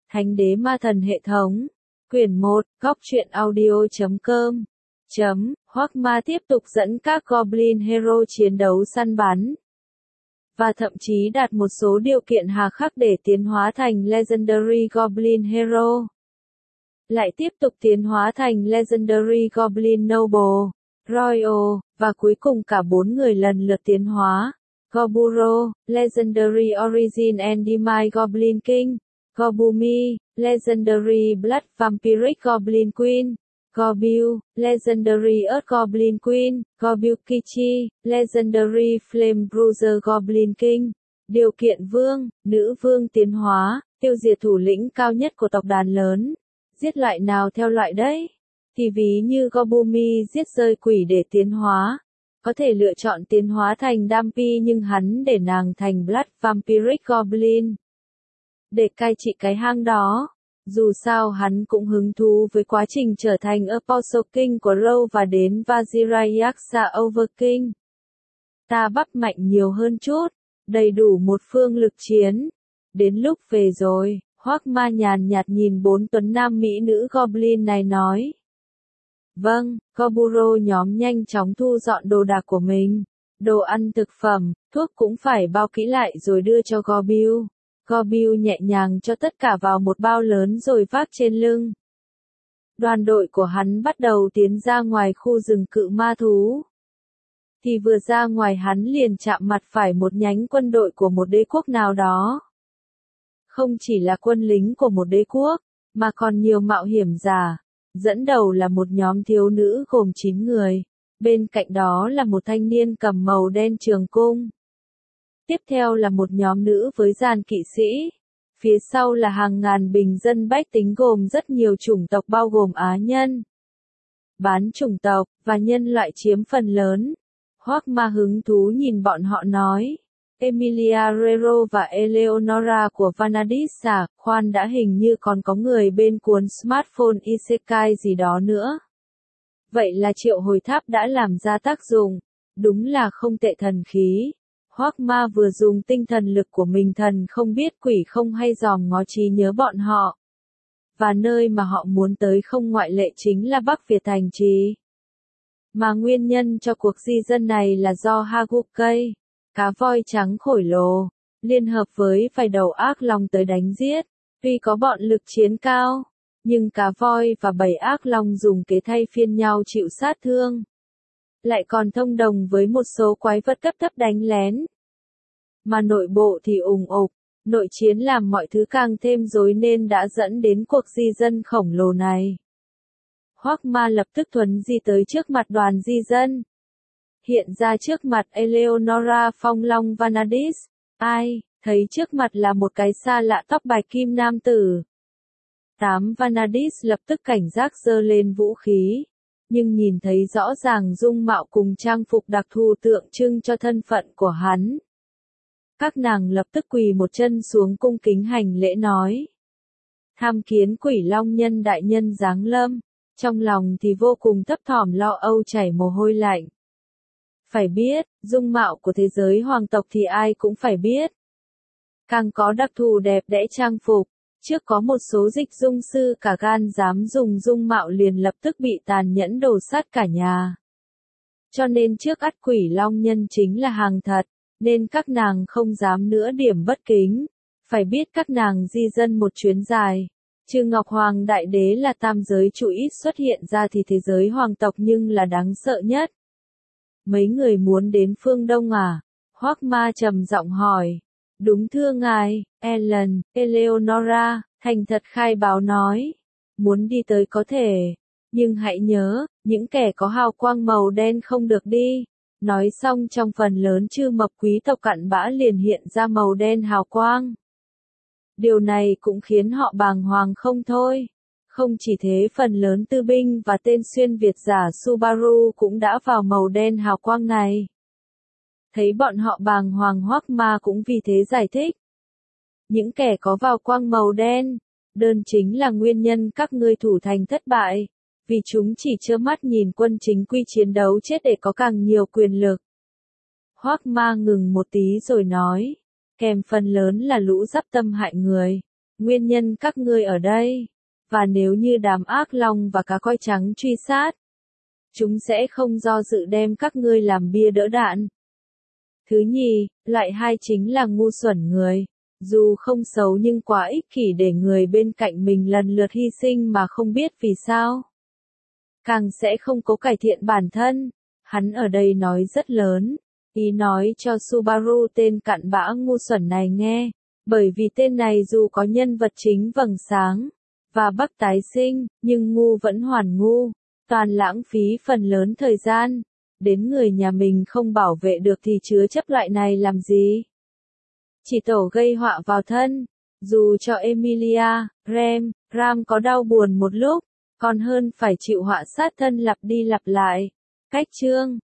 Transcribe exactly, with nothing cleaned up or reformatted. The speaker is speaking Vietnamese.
Thánh đế ma thần hệ thống. Quyển một, góc truyện audio chấm com. Chấm, Hoác Ma tiếp tục dẫn các Goblin Hero chiến đấu săn bắn. Và thậm chí đạt một số điều kiện hà khắc để tiến hóa thành Legendary Goblin Hero. Lại tiếp tục tiến hóa thành Legendary Goblin Noble, Royal, và cuối cùng cả bốn người lần lượt tiến hóa. Goburo, Legendary Origin Endemic Goblin King, Gobumi, Legendary Blood Vampiric Goblin Queen, Gobu, Legendary Earth Goblin Queen, Gobukichi, Legendary Flame Bruiser Goblin King. Điều kiện vương, nữ vương tiến hóa, tiêu diệt thủ lĩnh cao nhất của tộc đàn lớn. Giết loại nào theo loại đấy? Thì ví như Gobumi giết rơi quỷ để tiến hóa. Có thể lựa chọn tiến hóa thành Dampi nhưng hắn để nàng thành Blood Vampiric Goblin. Để cai trị cái hang đó. Dù sao hắn cũng hứng thú với quá trình trở thành Apostle King của Râu và đến Vajirayaksa Overking. Ta bắp mạnh nhiều hơn chút, đầy đủ một phương lực chiến. Đến lúc về rồi, Hoác Ma nhàn nhạt nhìn bốn tuấn nam mỹ nữ Goblin này nói. Vâng, Goburo nhóm nhanh chóng thu dọn đồ đạc của mình. Đồ ăn thực phẩm, thuốc cũng phải bao kỹ lại rồi đưa cho Gobu. Gobu nhẹ nhàng cho tất cả vào một bao lớn rồi vác trên lưng. Đoàn đội của hắn bắt đầu tiến ra ngoài khu rừng cự ma thú. Thì vừa ra ngoài hắn liền chạm mặt phải một nhánh quân đội của một đế quốc nào đó. Không chỉ là quân lính của một đế quốc, mà còn nhiều mạo hiểm giả. Dẫn đầu là một nhóm thiếu nữ gồm chín người. Bên cạnh đó là một thanh niên cầm màu đen trường cung. Tiếp theo là một nhóm nữ với dàn kỵ sĩ. Phía sau là hàng ngàn bình dân bách tính gồm rất nhiều chủng tộc bao gồm Á nhân, bán chủng tộc, và nhân loại chiếm phần lớn. Hoác Ma hứng thú nhìn bọn họ nói. Emilia Rero và Eleonora của Vanadisa, khoan đã hình như còn có người bên cuốn Smartphone Isekai gì đó nữa. Vậy là triệu hồi tháp đã làm ra tác dụng. Đúng là không tệ thần khí. Hoác Ma vừa dùng tinh thần lực của mình thần không biết quỷ không hay dòm ngó trí nhớ bọn họ. Và nơi mà họ muốn tới không ngoại lệ chính là Bắc Việt thành trì. Mà nguyên nhân cho cuộc di dân này là do Hagukei, cá voi trắng khổng lồ, liên hợp với vài đầu ác long tới đánh giết. Tuy có bọn lực chiến cao, nhưng cá voi và bảy ác long dùng kế thay phiên nhau chịu sát thương. Lại còn thông đồng với một số quái vật cấp thấp đánh lén. Mà nội bộ thì ùng ục, nội chiến làm mọi thứ càng thêm rối nên đã dẫn đến cuộc di dân khổng lồ này. Hoác Ma lập tức thuấn di tới trước mặt đoàn di dân. Hiện ra trước mặt Eleonora Phong Long Vanadis. Ai, thấy trước mặt là một cái xa lạ tóc bạch kim nam tử. Tám Vanadis lập tức cảnh giác giơ lên vũ khí. Nhưng nhìn thấy rõ ràng dung mạo cùng trang phục đặc thù tượng trưng cho thân phận của hắn. Các nàng lập tức quỳ một chân xuống cung kính hành lễ nói. Tham kiến quỷ long nhân đại nhân giáng lâm, trong lòng thì vô cùng thấp thỏm lo âu chảy mồ hôi lạnh. Phải biết, dung mạo của thế giới hoàng tộc thì ai cũng phải biết. Càng có đặc thù đẹp đẽ trang phục, trước có một số dịch dung sư cả gan dám dùng dung mạo liền lập tức bị tàn nhẫn đổ sát cả nhà. Cho nên trước ắt quỷ long nhân chính là hàng thật, nên các nàng không dám nữa điểm bất kính. Phải biết các nàng di dân một chuyến dài. Trừ Ngọc Hoàng Đại Đế là tam giới chủ ít xuất hiện ra thì thế giới hoàng tộc nhưng là đáng sợ nhất. Mấy người muốn đến phương Đông à? Hoác Ma trầm giọng hỏi. Đúng thưa ngài, Ellen, Eleonora, thành thật khai báo nói. Muốn đi tới có thể. Nhưng hãy nhớ, những kẻ có hào quang màu đen không được đi. Nói xong trong phần lớn chư mập quý tộc cặn bã liền hiện ra màu đen hào quang. Điều này cũng khiến họ bàng hoàng không thôi. Không chỉ thế phần lớn tư binh và tên xuyên Việt giả Subaru cũng đã vào màu đen hào quang này. Thấy bọn họ bàng hoàng Hoác Ma cũng vì thế giải thích. Những kẻ có vào quang màu đen, đơn chính là nguyên nhân các ngươi thủ thành thất bại. Vì chúng chỉ trơ mắt nhìn quân chính quy chiến đấu chết để có càng nhiều quyền lực. Hoác Ma ngừng một tí rồi nói. Kèm phần lớn là lũ dắp tâm hại người. nguyên nhân các ngươi ở đây, và nếu như đám ác long và cá coi trắng truy sát, chúng sẽ không do dự đem các ngươi làm bia đỡ đạn. Thứ nhì, loại hai chính là ngu xuẩn người, dù không xấu nhưng quá ích kỷ để người bên cạnh mình lần lượt hy sinh mà không biết vì sao. Càng sẽ không cố cải thiện bản thân. Hắn ở đây nói rất lớn, ý nói cho Subaru tên cặn bã ngu xuẩn này nghe, bởi vì tên này dù có nhân vật chính vầng sáng và Bắc tái sinh, nhưng ngu vẫn hoàn ngu, toàn lãng phí phần lớn thời gian, đến người nhà mình không bảo vệ được thì chứa chấp loại này làm gì? Chỉ tổ gây họa vào thân, dù cho Emilia, Rem, Ram có đau buồn một lúc, còn hơn phải chịu họa sát thân lặp đi lặp lại. Cách chương